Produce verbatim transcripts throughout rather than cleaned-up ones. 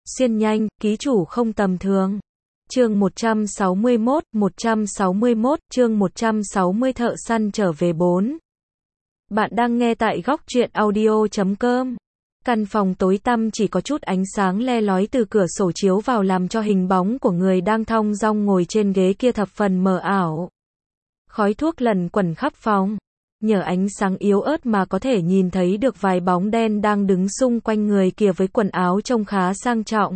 xuyên nhanh, ký chủ không tầm thường. Chương một trăm sáu mươi mốt, một trăm sáu mươi mốt, chương một trăm sáu mươi thợ săn trở về bốn. Bạn đang nghe tại góc truyện audio chấm com. Căn phòng tối tăm chỉ có chút ánh sáng le lói từ cửa sổ chiếu vào làm cho hình bóng của người đang thong dong ngồi trên ghế kia thập phần mờ ảo. Khói thuốc lẩn quẩn khắp phòng. Nhờ ánh sáng yếu ớt mà có thể nhìn thấy được vài bóng đen đang đứng xung quanh người kia với quần áo trông khá sang trọng.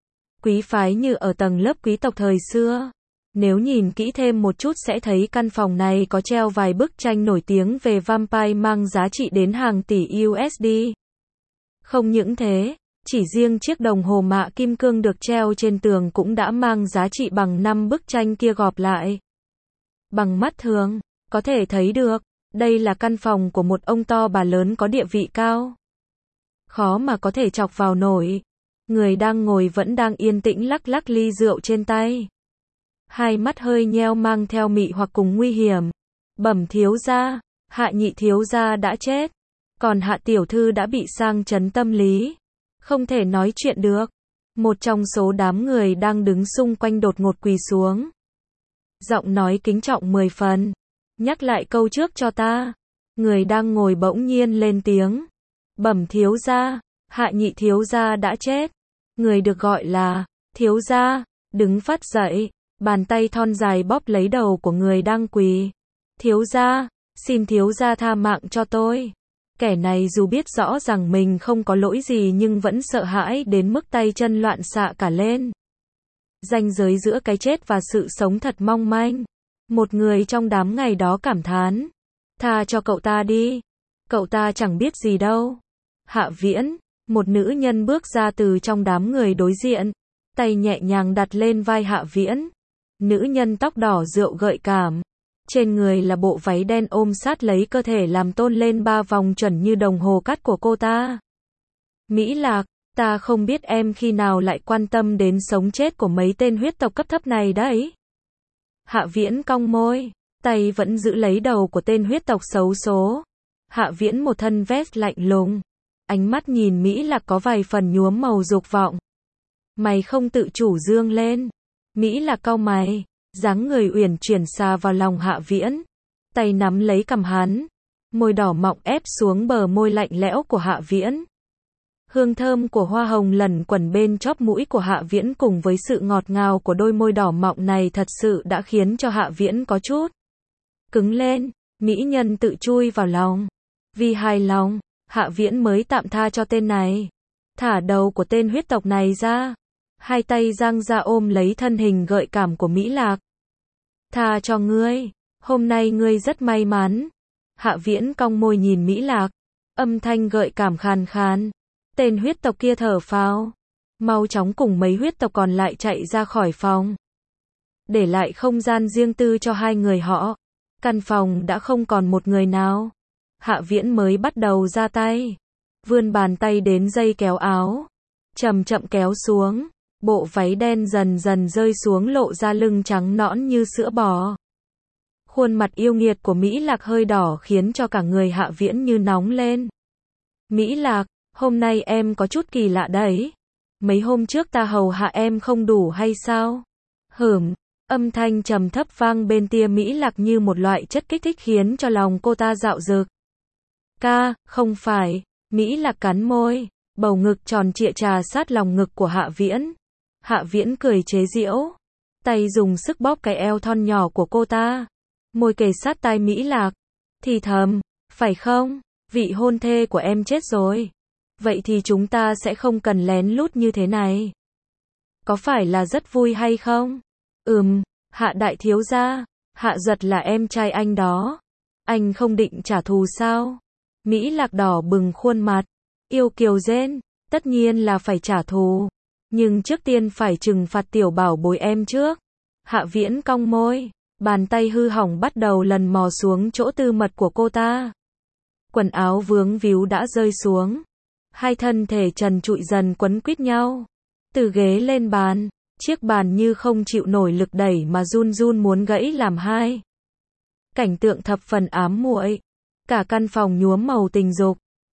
Quý phái như ở tầng lớp quý tộc thời xưa. Nếu nhìn kỹ thêm một chút sẽ thấy căn phòng này có treo vài bức tranh nổi tiếng về vampire mang giá trị đến hàng tỷ u ét đê. Không những thế, chỉ riêng chiếc đồng hồ mạ kim cương được treo trên tường cũng đã mang giá trị bằng năm bức tranh kia gộp lại. Bằng mắt thường, có thể thấy được, đây là căn phòng của một ông to bà lớn có địa vị cao. Khó mà có thể chọc vào nổi. Người đang ngồi vẫn đang yên tĩnh lắc lắc ly rượu trên tay. Hai mắt hơi nheo mang theo mị hoặc cùng nguy hiểm. Bẩm thiếu gia, Hạ nhị thiếu gia đã chết. Còn Hạ tiểu thư đã bị sang chấn tâm lý. Không thể nói chuyện được. Một trong số đám người đang đứng xung quanh đột ngột quỳ xuống. Giọng nói kính trọng mười phần. Nhắc lại câu trước cho ta. Người đang ngồi bỗng nhiên lên tiếng. Bẩm thiếu gia, Hạ nhị thiếu gia đã chết. Người được gọi là thiếu gia đứng phát dậy, bàn tay thon dài bóp lấy đầu của người đang quỳ. Thiếu gia, xin thiếu gia tha mạng cho tôi. Kẻ này dù biết rõ rằng mình không có lỗi gì nhưng vẫn sợ hãi đến mức tay chân loạn xạ cả lên. Ranh giới giữa cái chết và sự sống thật mong manh. Một người trong đám ngày đó cảm thán. Tha cho cậu ta đi. Cậu ta chẳng biết gì đâu. Hạ Viễn, một nữ nhân bước ra từ trong đám người đối diện. Tay nhẹ nhàng đặt lên vai Hạ Viễn. Nữ nhân tóc đỏ rượu gợi cảm. Trên người là bộ váy đen ôm sát lấy cơ thể làm tôn lên ba vòng chuẩn như đồng hồ cát của cô ta. Mỹ Lạc, ta không biết em khi nào lại quan tâm đến sống chết của mấy tên huyết tộc cấp thấp này đấy. Hạ Viễn cong môi, tay vẫn giữ lấy đầu của tên huyết tộc xấu số. Hạ Viễn một thân vest lạnh lùng. Ánh mắt nhìn Mỹ Lạc có vài phần nhuốm màu dục vọng. Mày không tự chủ dương lên. Mỹ Lạc cau mày, dáng người uyển chuyển xà vào lòng Hạ Viễn. Tay nắm lấy cằm hắn. Môi đỏ mọng ép xuống bờ môi lạnh lẽo của Hạ Viễn. Hương thơm của hoa hồng lẩn quẩn bên chóp mũi của Hạ Viễn cùng với sự ngọt ngào của đôi môi đỏ mọng này thật sự đã khiến cho Hạ Viễn có chút cứng lên. Mỹ nhân tự chui vào lòng. Vì hài lòng, Hạ Viễn mới tạm tha cho tên này. Thả đầu của tên huyết tộc này ra. Hai tay giang ra ôm lấy thân hình gợi cảm của Mỹ Lạc. Tha cho ngươi. Hôm nay ngươi rất may mắn. Hạ Viễn cong môi nhìn Mỹ Lạc. Âm thanh gợi cảm khàn khàn. Tên huyết tộc kia thở phào. Mau chóng cùng mấy huyết tộc còn lại chạy ra khỏi phòng. Để lại không gian riêng tư cho hai người họ. Căn phòng đã không còn một người nào. Hạ Viễn mới bắt đầu ra tay. Vươn bàn tay đến dây kéo áo. Chậm chậm kéo xuống. Bộ váy đen dần dần rơi xuống lộ ra lưng trắng nõn như sữa bò. Khuôn mặt yêu nghiệt của Mỹ Lạc hơi đỏ khiến cho cả người Hạ Viễn như nóng lên. Mỹ Lạc, hôm nay em có chút kỳ lạ đấy. Mấy hôm trước ta hầu hạ em không đủ hay sao? Hửm, âm thanh trầm thấp vang bên tia Mỹ Lạc như một loại chất kích thích khiến cho lòng cô ta dạo dực. Ca, không phải. Mỹ Lạc cắn môi, bầu ngực tròn trịa trà sát lòng ngực của Hạ Viễn. Hạ Viễn cười chế giễu, tay dùng sức bóp cái eo thon nhỏ của cô ta, môi kề sát tai Mỹ Lạc, thì thầm, phải không, vị hôn thê của em chết rồi, vậy thì chúng ta sẽ không cần lén lút như thế này. Có phải là rất vui hay không? Ừm, Hạ đại thiếu gia, Hạ Duật là em trai anh đó, anh không định trả thù sao? Mỹ Lạc đỏ bừng khuôn mặt, yêu kiều rên, tất nhiên là phải trả thù. Nhưng trước tiên phải trừng phạt tiểu bảo bối em trước. Hạ Viễn cong môi, bàn tay hư hỏng bắt đầu lần mò xuống chỗ tư mật của cô ta. Quần áo vướng víu đã rơi xuống. Hai thân thể trần trụi dần quấn quýt nhau. Từ ghế lên bàn, chiếc bàn như không chịu nổi lực đẩy mà run run muốn gãy làm hai. Cảnh tượng thập phần ám muội. Cả căn phòng nhuốm màu tình dục.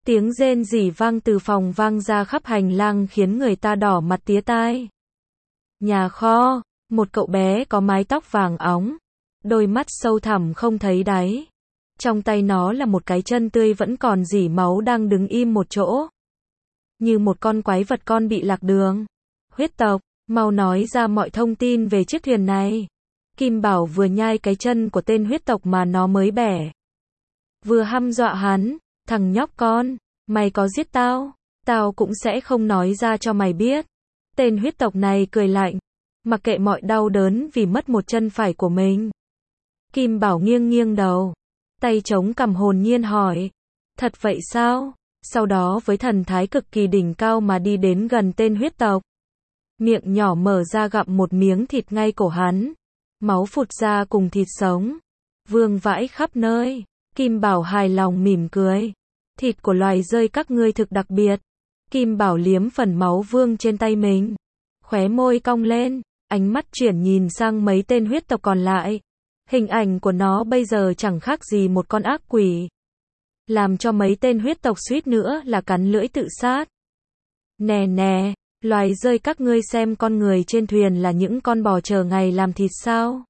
Tiếng rên rỉ vang từ phòng vang ra khắp hành lang khiến người ta đỏ mặt tía tai. Nhà kho, một cậu bé có mái tóc vàng óng, đôi mắt sâu thẳm không thấy đáy. Trong tay nó là một cái chân tươi vẫn còn rỉ máu đang đứng im một chỗ. Như một con quái vật con bị lạc đường. Huyết tộc, mau nói ra mọi thông tin về chiếc thuyền này. Kim Bảo vừa nhai cái chân của tên huyết tộc mà nó mới bẻ. Vừa hăm dọa hắn, thằng nhóc con, mày có giết tao, tao cũng sẽ không nói ra cho mày biết. Tên huyết tộc này cười lạnh, mặc kệ mọi đau đớn vì mất một chân phải của mình. Kim Bảo nghiêng nghiêng đầu, tay chống cằm hồn nhiên hỏi, thật vậy sao? Sau đó với thần thái cực kỳ đỉnh cao mà đi đến gần tên huyết tộc. Miệng nhỏ mở ra gặm một miếng thịt ngay cổ hắn. Máu phụt ra cùng thịt sống. Vương vãi khắp nơi. Kim Bảo hài lòng mỉm cười. Thịt của loài rơi các ngươi thực đặc biệt. Kim Bảo liếm phần máu vương trên tay mình. Khóe môi cong lên. Ánh mắt chuyển nhìn sang mấy tên huyết tộc còn lại. Hình ảnh của nó bây giờ chẳng khác gì một con ác quỷ. Làm cho mấy tên huyết tộc suýt nữa là cắn lưỡi tự sát. Nè nè, loài rơi các ngươi xem con người trên thuyền là những con bò chờ ngày làm thịt sao?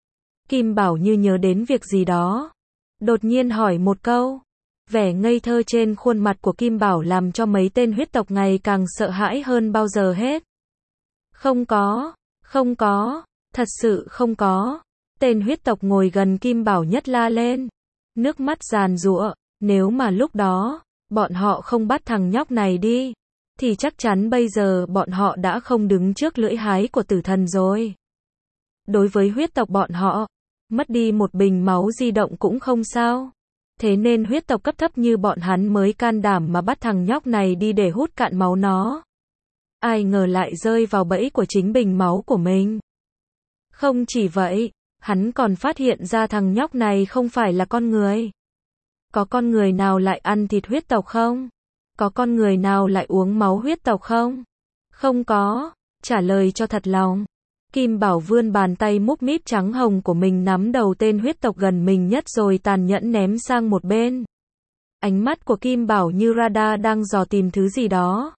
Kim Bảo như nhớ đến việc gì đó. Đột nhiên hỏi một câu. Vẻ ngây thơ trên khuôn mặt của Kim Bảo làm cho mấy tên huyết tộc ngày càng sợ hãi hơn bao giờ hết. Không có, không có, thật sự không có. Tên huyết tộc ngồi gần Kim Bảo nhất la lên. Nước mắt giàn giụa. Nếu mà lúc đó, bọn họ không bắt thằng nhóc này đi, thì chắc chắn bây giờ bọn họ đã không đứng trước lưỡi hái của tử thần rồi. Đối với huyết tộc bọn họ, mất đi một bình máu di động cũng không sao. Thế nên huyết tộc cấp thấp như bọn hắn mới can đảm mà bắt thằng nhóc này đi để hút cạn máu nó. Ai ngờ lại rơi vào bẫy của chính bình máu của mình. Không chỉ vậy, hắn còn phát hiện ra thằng nhóc này không phải là con người. Có con người nào lại ăn thịt huyết tộc không? Có con người nào lại uống máu huyết tộc không? Không có. Trả lời cho thật lòng. Kim Bảo vươn bàn tay múp míp trắng hồng của mình nắm đầu tên huyết tộc gần mình nhất rồi tàn nhẫn ném sang một bên. Ánh mắt của Kim Bảo như radar đang dò tìm thứ gì đó.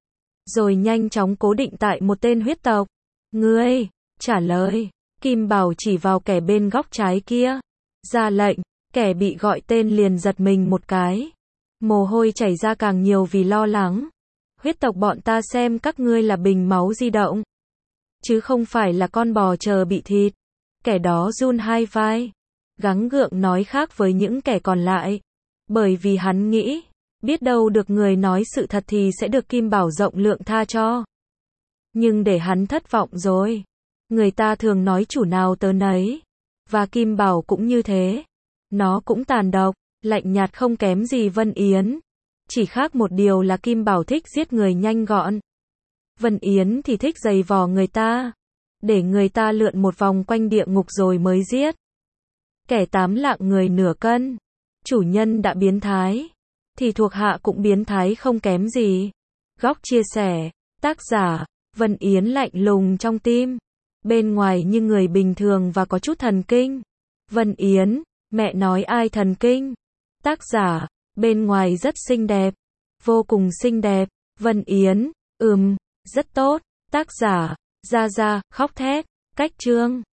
Rồi nhanh chóng cố định tại một tên huyết tộc. Ngươi, trả lời. Kim Bảo chỉ vào kẻ bên góc trái kia. Ra lệnh. Kẻ bị gọi tên liền giật mình một cái. Mồ hôi chảy ra càng nhiều vì lo lắng. Huyết tộc bọn ta xem các ngươi là bình máu di động. Chứ không phải là con bò chờ bị thịt. Kẻ đó run hai vai. Gắng gượng nói khác với những kẻ còn lại. Bởi vì hắn nghĩ, biết đâu được người nói sự thật thì sẽ được Kim Bảo rộng lượng tha cho. Nhưng để hắn thất vọng rồi. Người ta thường nói chủ nào tớ nấy. Và Kim Bảo cũng như thế. Nó cũng tàn độc, lạnh nhạt không kém gì Vân Yến. Chỉ khác một điều là Kim Bảo thích giết người nhanh gọn. Vân Yến thì thích giày vò người ta. Để người ta lượn một vòng quanh địa ngục rồi mới giết. Kẻ tám lạng người nửa cân. Chủ nhân đã biến thái. Thì thuộc hạ cũng biến thái không kém gì. Góc chia sẻ. Tác giả, Vân Yến lạnh lùng trong tim. Bên ngoài như người bình thường và có chút thần kinh. Vân Yến. Mẹ nói ai thần kinh? Tác giả, bên ngoài rất xinh đẹp. Vô cùng xinh đẹp. Vân Yến, ừm, rất tốt. Tác giả, Gia Gia, khóc thét. Cách chương.